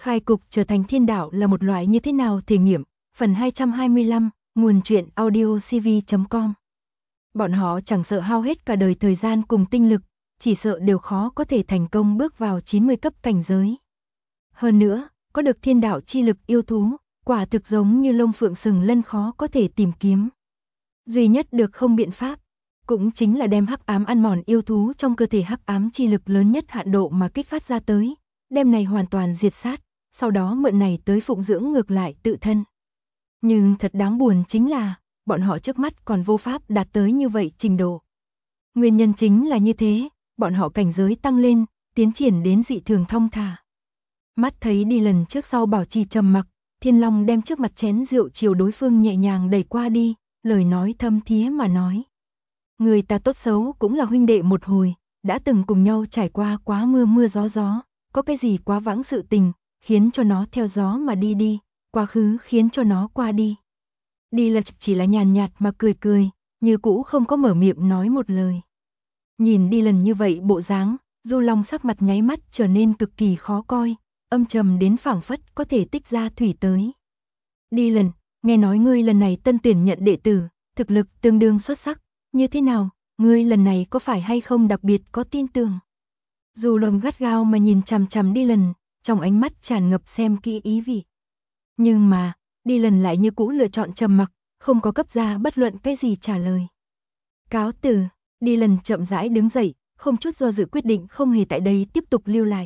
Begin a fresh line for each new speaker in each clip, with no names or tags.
Khai cục trở thành thiên đạo là một loại như thế nào thể nghiệm, phần 225, nguồn truyện audiocv.com. Bọn họ chẳng sợ hao hết cả đời thời gian cùng tinh lực, chỉ sợ đều khó có thể thành công bước vào 90 cấp cảnh giới. Hơn nữa, có được thiên đạo chi lực yêu thú, quả thực giống như lông phượng sừng lân khó có thể tìm kiếm. Duy nhất được không biện pháp, cũng chính là đem hắc ám ăn mòn yêu thú trong cơ thể hắc ám chi lực lớn nhất hạn độ mà kích phát ra tới, đem này hoàn toàn diệt sát, sau đó mượn này tới phụng dưỡng ngược lại tự thân. Nhưng thật đáng buồn chính là, bọn họ trước mắt còn vô pháp đạt tới như vậy trình độ. Nguyên nhân chính là như thế, bọn họ cảnh giới tăng lên, tiến triển đến dị thường thong thả. Mắt thấy đi lần trước sau bảo trì trầm mặc, Thiên Long đem trước mặt chén rượu chiều đối phương nhẹ nhàng đẩy qua đi, lời nói thâm thía mà nói. Người ta tốt xấu cũng là huynh đệ một hồi, đã từng cùng nhau trải qua quá mưa gió, có cái gì quá vãng sự tình, khiến cho nó theo gió mà đi đi, quá khứ khiến cho nó qua đi. Đi là chỉ là nhàn nhạt mà cười, như cũ không có mở miệng nói một lời. Nhìn đi lần như vậy bộ dáng, Du Long sắc mặt nháy mắt trở nên cực kỳ khó coi, âm trầm đến phảng phất có thể tích ra thủy tới. Đi lần, nghe nói ngươi lần này tân tuyển nhận đệ tử, thực lực tương đương xuất sắc, như thế nào, ngươi lần này có phải hay không đặc biệt có tin tưởng? Du Long gắt gao mà nhìn chằm chằm đi lần, trong ánh mắt tràn ngập xem kỹ ý vị. Nhưng mà, đi lần lại như cũ lựa chọn trầm mặc, không có cấp ra bất luận cái gì trả lời. Cáo từ, đi lần chậm rãi đứng dậy, không chút do dự quyết định không hề tại đây tiếp tục lưu lại.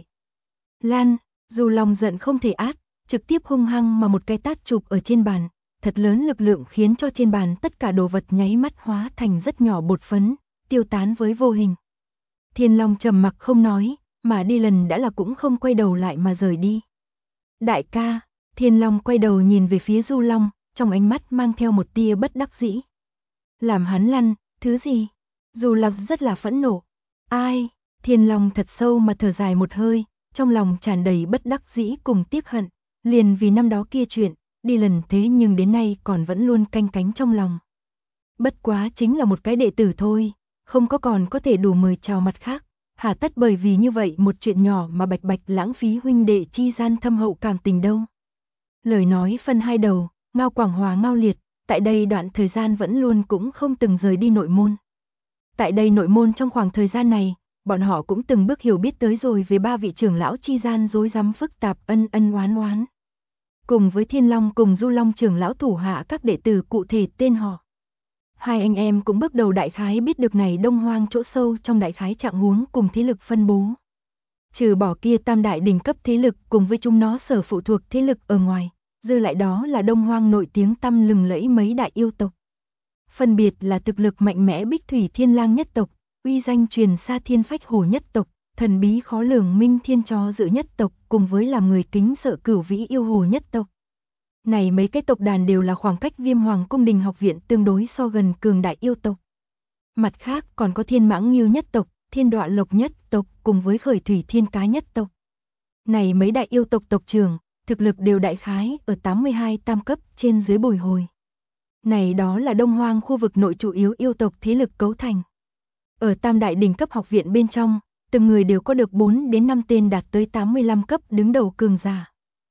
Lan, Du Long giận không thể át, trực tiếp hung hăng mà một cái tát chụp ở trên bàn, thật lớn lực lượng khiến cho trên bàn tất cả đồ vật nháy mắt hóa thành rất nhỏ bột phấn, tiêu tán với vô hình. Thiên Long trầm mặc không nói, mà đi lần đã là cũng không quay đầu lại mà rời đi. Đại ca, Thiên Long quay đầu nhìn về phía Du Long, trong ánh mắt mang theo một tia bất đắc dĩ. Làm hắn lăn, thứ gì? Du Long rất là phẫn nộ. Ai? Thiên Long thật sâu mà thở dài một hơi, trong lòng tràn đầy bất đắc dĩ cùng tiếc hận, liền vì năm đó kia chuyện, đi lần thế nhưng đến nay còn vẫn luôn canh cánh trong lòng. Bất quá chính là một cái đệ tử thôi, không có còn có thể đủ mời chào mặt khác, hà tất bởi vì như vậy một chuyện nhỏ mà bạch bạch lãng phí huynh đệ chi gian thâm hậu cảm tình đâu. Lời nói phân hai đầu, Ngao Quảng Hòa Ngao Liệt, tại đây đoạn thời gian vẫn luôn cũng không từng rời đi nội môn. Tại đây nội môn trong khoảng thời gian này, bọn họ cũng từng bước hiểu biết tới rồi về ba vị trưởng lão chi gian rối rắm phức tạp ân oán. Cùng với Thiên Long cùng Du Long trưởng lão thủ hạ các đệ tử cụ thể tên họ. Hai anh em cũng bước đầu đại khái biết được này Đông Hoang chỗ sâu trong đại khái trạng huống cùng thế lực phân bố. Trừ bỏ kia tam đại đỉnh cấp thế lực cùng với chúng nó sở phụ thuộc thế lực ở ngoài, dư lại đó là Đông Hoang nổi tiếng tăm lừng lẫy mấy đại yêu tộc. Phân biệt là thực lực mạnh mẽ Bích Thủy Thiên Lang nhất tộc, uy danh truyền xa Thiên Phách Hổ nhất tộc, thần bí khó lường Minh Thiên Chó Dự nhất tộc cùng với làm người kính sợ Cửu Vĩ Yêu Hồ nhất tộc. Này mấy cái tộc đàn đều là khoảng cách Viêm Hoàng Cung Đình học viện tương đối so gần cường đại yêu tộc. Mặt khác còn có Thiên Mãng Ngưu nhất tộc, Thiên Đọa Lộc nhất tộc cùng với Khởi Thủy Thiên Cá nhất tộc. Này mấy đại yêu tộc tộc trưởng, thực lực đều đại khái ở 82 tam cấp trên dưới bồi hồi. Này đó là Đông Hoang khu vực nội chủ yếu yêu tộc thế lực cấu thành. Ở tam đại đỉnh cấp học viện bên trong, từng người đều có được 4 đến 5 tên đạt tới 85 cấp đứng đầu cường giả.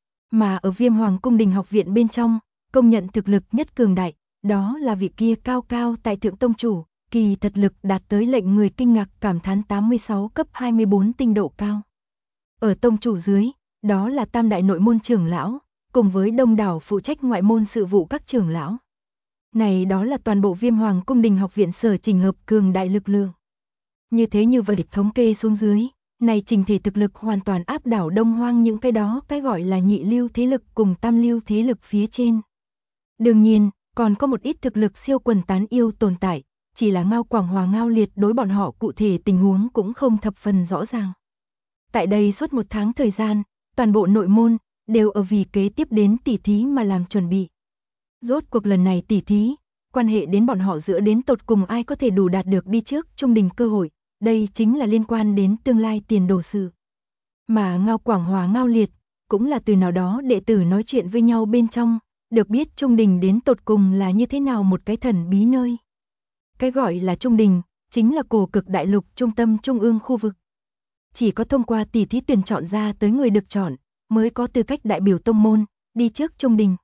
Mà ở Viêm Hoàng Cung Đình học viện bên trong, công nhận thực lực nhất cường đại, đó là vị kia cao cao tại thượng tông chủ, kỳ thật lực đạt tới lệnh người kinh ngạc cảm thán 86 cấp 24 tinh độ cao. Ở tông chủ dưới, đó là tam đại nội môn trưởng lão, cùng với đông đảo phụ trách ngoại môn sự vụ các trưởng lão. Này đó là toàn bộ Viêm Hoàng Cung Đình học viện sở chỉnh hợp cường đại lực lượng. Như vậy thống kê xuống dưới, này trình thể thực lực hoàn toàn áp đảo Đông Hoang những cái đó cái gọi là nhị lưu thế lực cùng tam lưu thế lực phía trên. Đương nhiên, còn có một ít thực lực siêu quần tán yêu tồn tại, chỉ là Ngao Quảng Hòa Ngao Liệt đối bọn họ cụ thể tình huống cũng không thập phần rõ ràng. Tại đây suốt một tháng thời gian, toàn bộ nội môn đều ở vì kế tiếp đến tỉ thí mà làm chuẩn bị. Rốt cuộc lần này tỉ thí, quan hệ đến bọn họ giữa đến tột cùng ai có thể đủ đạt được đi trước trung đình cơ hội, đây chính là liên quan đến tương lai tiền đồ sự. Mà Ngao Quảng Hòa Ngao Liệt, cũng là từ nào đó đệ tử nói chuyện với nhau bên trong, được biết trung đình đến tột cùng là như thế nào một cái thần bí nơi. Cái gọi là trung đình, chính là cổ cực đại lục trung tâm trung ương khu vực. Chỉ có thông qua tỉ thí tuyển chọn ra tới người được chọn, mới có tư cách đại biểu tông môn, đi trước Trung Đình.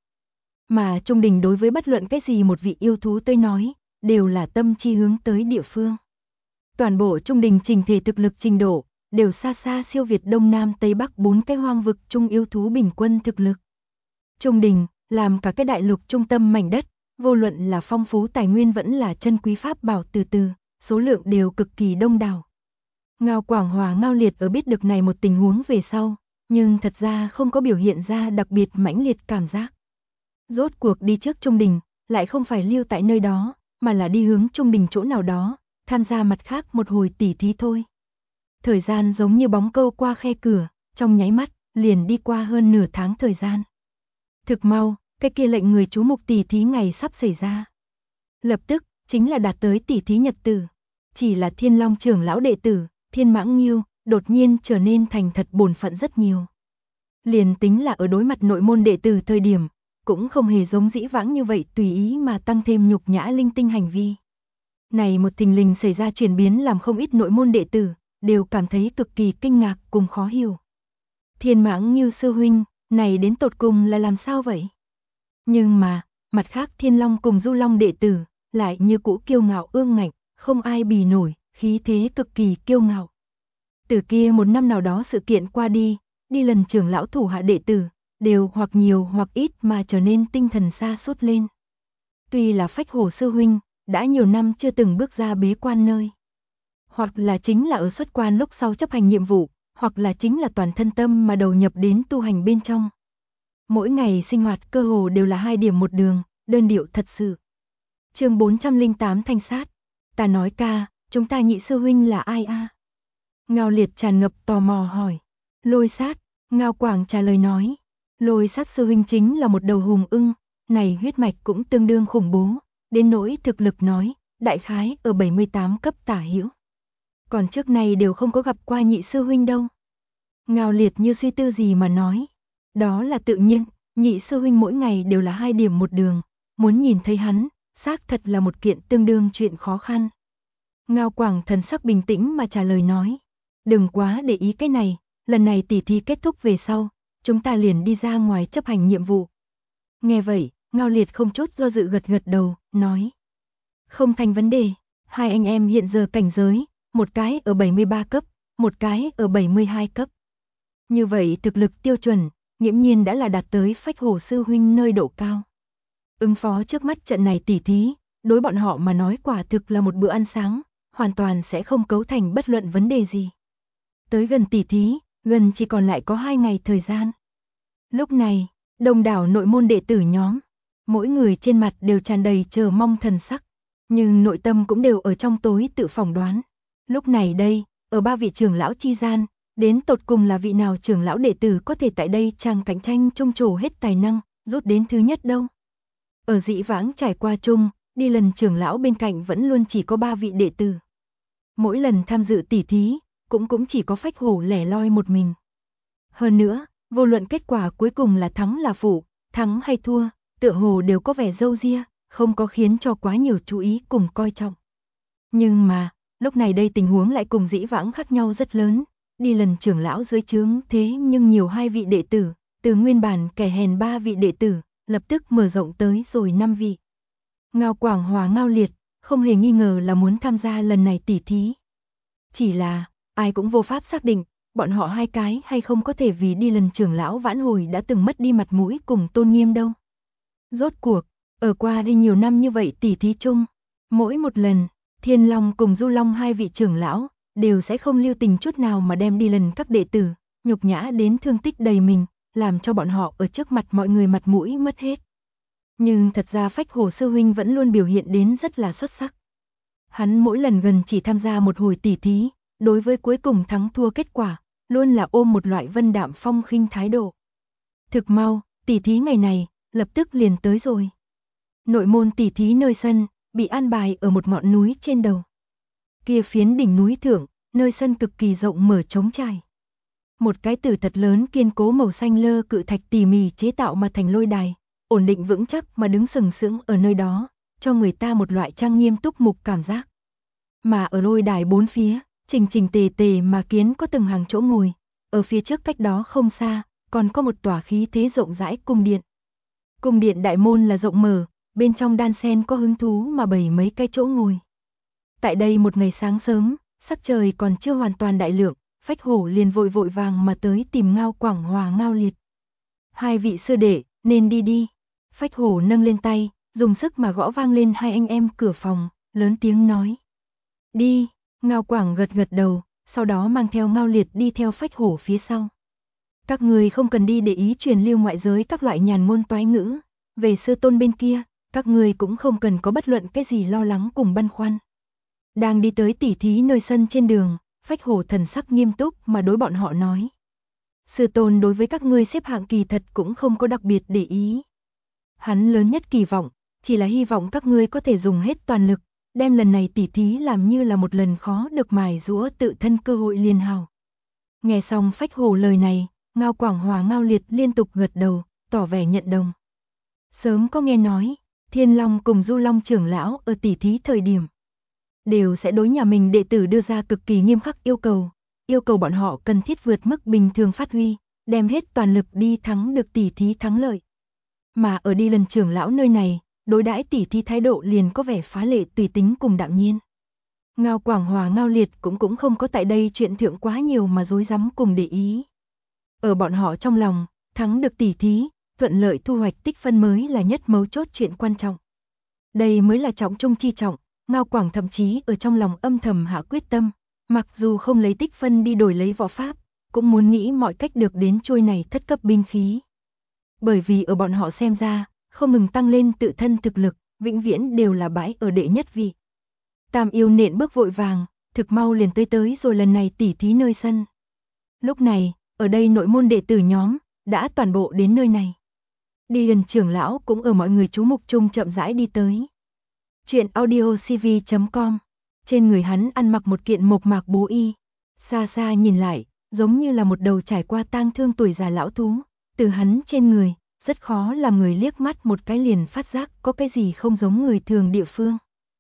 Mà Trung Đình đối với bất luận cái gì một vị yêu thú tới nói, đều là tâm chi hướng tới địa phương. Toàn bộ Trung Đình trình thể thực lực trình độ, đều xa xa siêu việt Đông Nam Tây Bắc 4 cái hoang vực trung yêu thú bình quân thực lực. Trung Đình, làm cả cái đại lục trung tâm mảnh đất, vô luận là phong phú tài nguyên vẫn là chân quý pháp bảo từ, số lượng đều cực kỳ đông đảo. Ngao Quảng Hòa Ngao Liệt ở biết được này một tình huống về sau, nhưng thật ra không có biểu hiện ra đặc biệt mãnh liệt cảm giác. Rốt cuộc đi trước Trung Đình, lại không phải lưu tại nơi đó, mà là đi hướng Trung Đình chỗ nào đó, tham gia mặt khác một hồi tỉ thí thôi. Thời gian giống như bóng câu qua khe cửa, trong nháy mắt, liền đi qua hơn nửa tháng thời gian. Thực mau, cái kia lệnh người chú mục tỉ thí ngày sắp xảy ra. Lập tức, chính là đạt tới tỉ thí nhật tử. Chỉ là Thiên Long trưởng lão đệ tử, Thiên Mãng Nghiêu, đột nhiên trở nên thành thật bổn phận rất nhiều. Liền tính là ở đối mặt nội môn đệ tử thời điểm, cũng không hề giống dĩ vãng như vậy tùy ý mà tăng thêm nhục nhã linh tinh hành vi. Này một thình lình xảy ra chuyển biến làm không ít nội môn đệ tử, đều cảm thấy cực kỳ kinh ngạc cùng khó hiểu. Thiên Mãng Nghiêu sư huynh, này đến tột cùng là làm sao vậy? Nhưng mà, mặt khác Thiên Long cùng Du Long đệ tử, lại như cũ kiêu ngạo ương ngạnh, không ai bì nổi, khí thế cực kỳ kiêu ngạo. Từ kia một năm nào đó sự kiện qua đi, đi lần trưởng lão thủ hạ đệ tử, đều hoặc nhiều hoặc ít mà trở nên tinh thần sa sút lên. Tuy là Phách Hổ sư huynh, đã nhiều năm chưa từng bước ra bế quan nơi. Hoặc là chính là ở xuất quan lúc sau chấp hành nhiệm vụ, hoặc là chính là toàn thân tâm mà đầu nhập đến tu hành bên trong. Mỗi ngày sinh hoạt cơ hồ đều là 2 điểm một đường, đơn điệu thật sự. Chương 408 Thanh sát. Ta nói ca, chúng ta nhị sư huynh là ai a? Ngao Liệt tràn ngập tò mò hỏi. Lôi Sát, Ngao Quảng trả lời nói. Lôi Sát sư huynh chính là một đầu hùng ưng, này huyết mạch cũng tương đương khủng bố, đến nỗi thực lực nói, đại khái ở 78 cấp tả hữu. Còn trước này đều không có gặp qua nhị sư huynh đâu. Ngao Liệt như suy tư gì mà nói. Đó là tự nhiên, nhị sư huynh mỗi ngày đều là 2 điểm một đường, muốn nhìn thấy hắn, xác thật là một kiện tương đương chuyện khó khăn. Ngao Quảng thần sắc bình tĩnh mà trả lời nói. Đừng quá để ý cái này, lần này tỉ thí kết thúc về sau, chúng ta liền đi ra ngoài chấp hành nhiệm vụ. Nghe vậy, Ngao Liệt không chút do dự gật gật đầu, nói. Không thành vấn đề, 2 anh em hiện giờ cảnh giới, một cái ở 73 cấp, một cái ở 72 cấp. Như vậy thực lực tiêu chuẩn, nghiễm nhiên đã là đạt tới Phách Hổ sư huynh nơi độ cao. Ứng phó trước mắt trận này tỉ thí, đối bọn họ mà nói quả thực là một bữa ăn sáng, hoàn toàn sẽ không cấu thành bất luận vấn đề gì. Tới gần tỉ thí, gần chỉ còn lại có 2 ngày thời gian. Lúc này, đông đảo nội môn đệ tử nhóm, mỗi người trên mặt đều tràn đầy chờ mong thần sắc, nhưng nội tâm cũng đều ở trong tối tự phỏng đoán. Lúc này đây, ở 3 vị trưởng lão chi gian, đến tột cùng là vị nào trưởng lão đệ tử có thể tại đây chàng cạnh tranh trông trổ hết tài năng, rút đến thứ nhất đâu. Ở dĩ vãng trải qua chung, đi lần trưởng lão bên cạnh vẫn luôn chỉ có 3 vị đệ tử. Mỗi lần tham dự tỉ thí, cũng chỉ có Phách Hổ lẻ loi một mình. Hơn nữa, vô luận kết quả cuối cùng là thắng là phụ, thắng hay thua, tựa hồ đều có vẻ râu ria, không có khiến cho quá nhiều chú ý cùng coi trọng. Nhưng mà, lúc này đây tình huống lại cùng dĩ vãng khác nhau rất lớn, đi lần trưởng lão dưới trướng thế nhưng nhiều 2 vị đệ tử, từ nguyên bản kẻ hèn 3 vị đệ tử, lập tức mở rộng tới rồi 5 vị. Ngao Quảng Hòa Ngao Liệt, không hề nghi ngờ là muốn tham gia lần này tỉ thí. Chỉ là, ai cũng vô pháp xác định, bọn họ 2 cái hay không có thể vì đi lần trưởng lão vãn hồi đã từng mất đi mặt mũi cùng tôn nghiêm đâu. Rốt cuộc, ở qua đi nhiều năm như vậy tỉ thí chung, mỗi một lần, Thiên Long cùng Du Long 2 vị trưởng lão, đều sẽ không lưu tình chút nào mà đem đi lần các đệ tử, nhục nhã đến thương tích đầy mình, làm cho bọn họ ở trước mặt mọi người mặt mũi mất hết. Nhưng thật ra Phách Hổ sư huynh vẫn luôn biểu hiện đến rất là xuất sắc. Hắn mỗi lần gần chỉ tham gia một hồi tỉ thí, đối với cuối cùng thắng thua kết quả, luôn là ôm một loại vân đạm phong khinh thái độ. Thực mau, tỉ thí ngày này, lập tức liền tới rồi. Nội môn tỉ thí nơi sân, bị an bài ở một ngọn núi trên đầu. Kia phiến đỉnh núi thượng, nơi sân cực kỳ rộng mở trống trải. Một cái tử thật lớn kiên cố màu xanh lơ cự thạch tỉ mỉ chế tạo mà thành lôi đài, ổn định vững chắc mà đứng sừng sững ở nơi đó, cho người ta một loại trang nghiêm túc mục cảm giác. Mà ở lôi đài bốn phía, chỉnh chỉnh tề tề mà kiến có từng hàng chỗ ngồi, ở phía trước cách đó không xa, còn có một tòa khí thế rộng rãi cung điện. Cung điện đại môn là rộng mở, bên trong đan sen có hứng thú mà bày mấy cái chỗ ngồi. Tại đây một ngày sáng sớm, sắc trời còn chưa hoàn toàn đại lượng, Phách Hổ liền vội vội vàng mà tới tìm Ngao Quảng Hòa Ngao Liệt. Hai vị sư đệ, nên đi đi. Phách Hổ nâng lên tay, dùng sức mà gõ vang lên hai anh em cửa phòng, lớn tiếng nói. Đi, Ngao Quảng gật gật đầu, sau đó mang theo Ngao Liệt đi theo Phách Hổ phía sau. Các người không cần đi để ý truyền lưu ngoại giới các loại nhàn ngôn toái ngữ, về sư tôn bên kia, các người cũng không cần có bất luận cái gì lo lắng cùng băn khoăn. Đang đi tới tỉ thí nơi sân trên đường, Phách Hổ thần sắc nghiêm túc mà đối bọn họ nói. Sư tôn đối với các ngươi xếp hạng kỳ thật cũng không có đặc biệt để ý. Hắn lớn nhất kỳ vọng, chỉ là hy vọng các ngươi có thể dùng hết toàn lực, đem lần này tỉ thí làm như là một lần khó được mài giũa tự thân cơ hội liên hào. Nghe xong Phách Hổ lời này, Ngao Quảng Hòa Ngao Liệt liên tục gật đầu, tỏ vẻ nhận đồng. Sớm có nghe nói, Thiên Long cùng Du Long trưởng lão ở tỉ thí thời điểm đều sẽ đối nhà mình đệ tử đưa ra cực kỳ nghiêm khắc yêu cầu bọn họ cần thiết vượt mức bình thường phát huy, đem hết toàn lực đi thắng được tỉ thí thắng lợi. Mà ở đi lần trưởng lão nơi này, đối đãi tỉ thí thái độ liền có vẻ phá lệ tùy tính cùng đạm nhiên. Ngao Quảng Hòa Ngao Liệt cũng không có tại đây chuyện thượng quá nhiều mà rối rắm cùng để ý. Ở bọn họ trong lòng, thắng được tỉ thí, thuận lợi thu hoạch tích phân mới là nhất mấu chốt chuyện quan trọng. Đây mới là trọng trung chi trọng, Ngao Quảng thậm chí ở trong lòng âm thầm hạ quyết tâm, mặc dù không lấy tích phân đi đổi lấy võ pháp, cũng muốn nghĩ mọi cách được đến trôi này thất cấp binh khí. Bởi vì ở bọn họ xem ra, không ngừng tăng lên tự thân thực lực, vĩnh viễn đều là bãi ở đệ nhất vị. Tam yêu nện bước vội vàng, thực mau liền tới rồi lần này tỉ thí nơi sân. Lúc này, ở đây nội môn đệ tử nhóm, đã toàn bộ đến nơi này. Đi gần trưởng lão cũng ở mọi người chú mục chung chậm rãi đi tới. Chuyện audiocv.com. Trên người hắn ăn mặc một kiện mộc mạc bố y. Xa xa nhìn lại, giống như là một đầu trải qua tang thương tuổi già lão thú. Từ hắn trên người, rất khó làm người liếc mắt một cái liền phát giác có cái gì không giống người thường địa phương.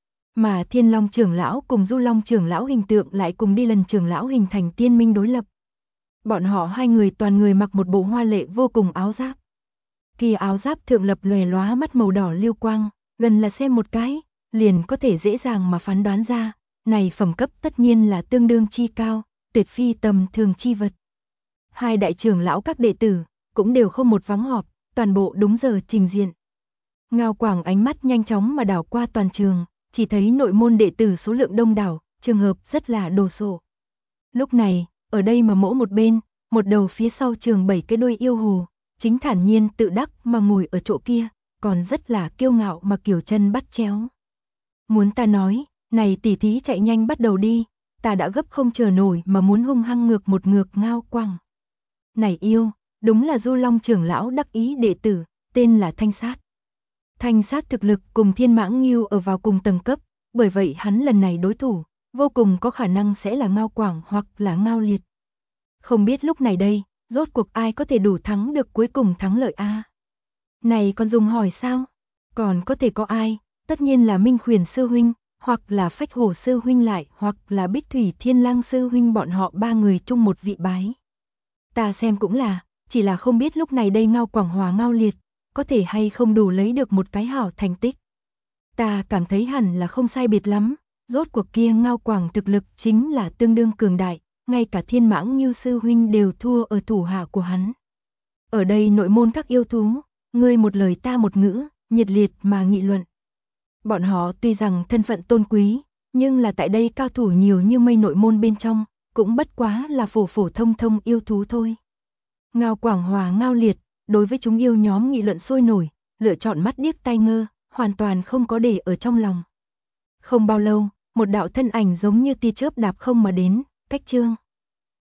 Mà Thiên Long trưởng lão cùng Du Long trưởng lão hình tượng lại cùng đi lần trưởng lão hình thành tiên minh đối lập. Bọn họ hai người toàn người mặc một bộ hoa lệ vô cùng áo giáp. Kia áo giáp thượng lập lòe lóa mắt màu đỏ lưu quang, gần là xem một cái, liền có thể dễ dàng mà phán đoán ra, này phẩm cấp tất nhiên là tương đương chi cao, tuyệt phi tầm thường chi vật. Hai đại trưởng lão các đệ tử, cũng đều không một vắng họp, toàn bộ đúng giờ trình diện. Ngao Quảng ánh mắt nhanh chóng mà đảo qua toàn trường, chỉ thấy nội môn đệ tử số lượng đông đảo, trường hợp rất là đồ sộ. Lúc này, ở đây mà mỗi một bên, một đầu phía sau trường 7 cái đuôi yêu hồ, chính thản nhiên tự đắc mà ngồi ở chỗ kia, còn rất là kiêu ngạo mà kiểu chân bắt chéo. Muốn ta nói, này tỉ thí chạy nhanh bắt đầu đi, ta đã gấp không chờ nổi mà muốn hung hăng ngược một ngược Ngao Quảng. Này yêu, đúng là Du Long trưởng lão đắc ý đệ tử, tên là Thanh Sát. Thanh Sát thực lực cùng Thiên Mãng Ngưu ở vào cùng tầng cấp, bởi vậy hắn lần này đối thủ, vô cùng có khả năng sẽ là Ngao Quảng hoặc là Ngao Liệt. Không biết lúc này đây, rốt cuộc ai có thể đủ thắng được cuối cùng thắng lợi a? Này còn dùng hỏi sao? Còn có thể có ai? Tất nhiên là Minh Khuyển sư huynh, hoặc là Phách Hổ sư huynh lại, hoặc là Bích Thủy Thiên Lang sư huynh, bọn họ ba người chung một vị bái. Ta xem cũng là, chỉ là không biết lúc này đây Ngao Quảng Hòa Ngao Liệt, có thể hay không đủ lấy được một cái hảo thành tích. Ta cảm thấy hẳn là không sai biệt lắm, rốt cuộc kia Ngao Quảng thực lực chính là tương đương cường đại, ngay cả Thiên Mãng Ngưu sư huynh đều thua ở thủ hạ của hắn. Ở đây nội môn các yêu thú, ngươi một lời ta một ngữ, nhiệt liệt mà nghị luận. Bọn họ tuy rằng thân phận tôn quý, nhưng là tại đây cao thủ nhiều như mây nội môn bên trong, cũng bất quá là phổ phổ thông thông yêu thú thôi. Ngao Quảng Hòa Ngao Liệt, đối với chúng yêu nhóm nghị luận sôi nổi, lựa chọn mắt điếc tai ngơ, hoàn toàn không có để ở trong lòng. Không bao lâu, một đạo thân ảnh giống như tia chớp đạp không mà đến, cách chương.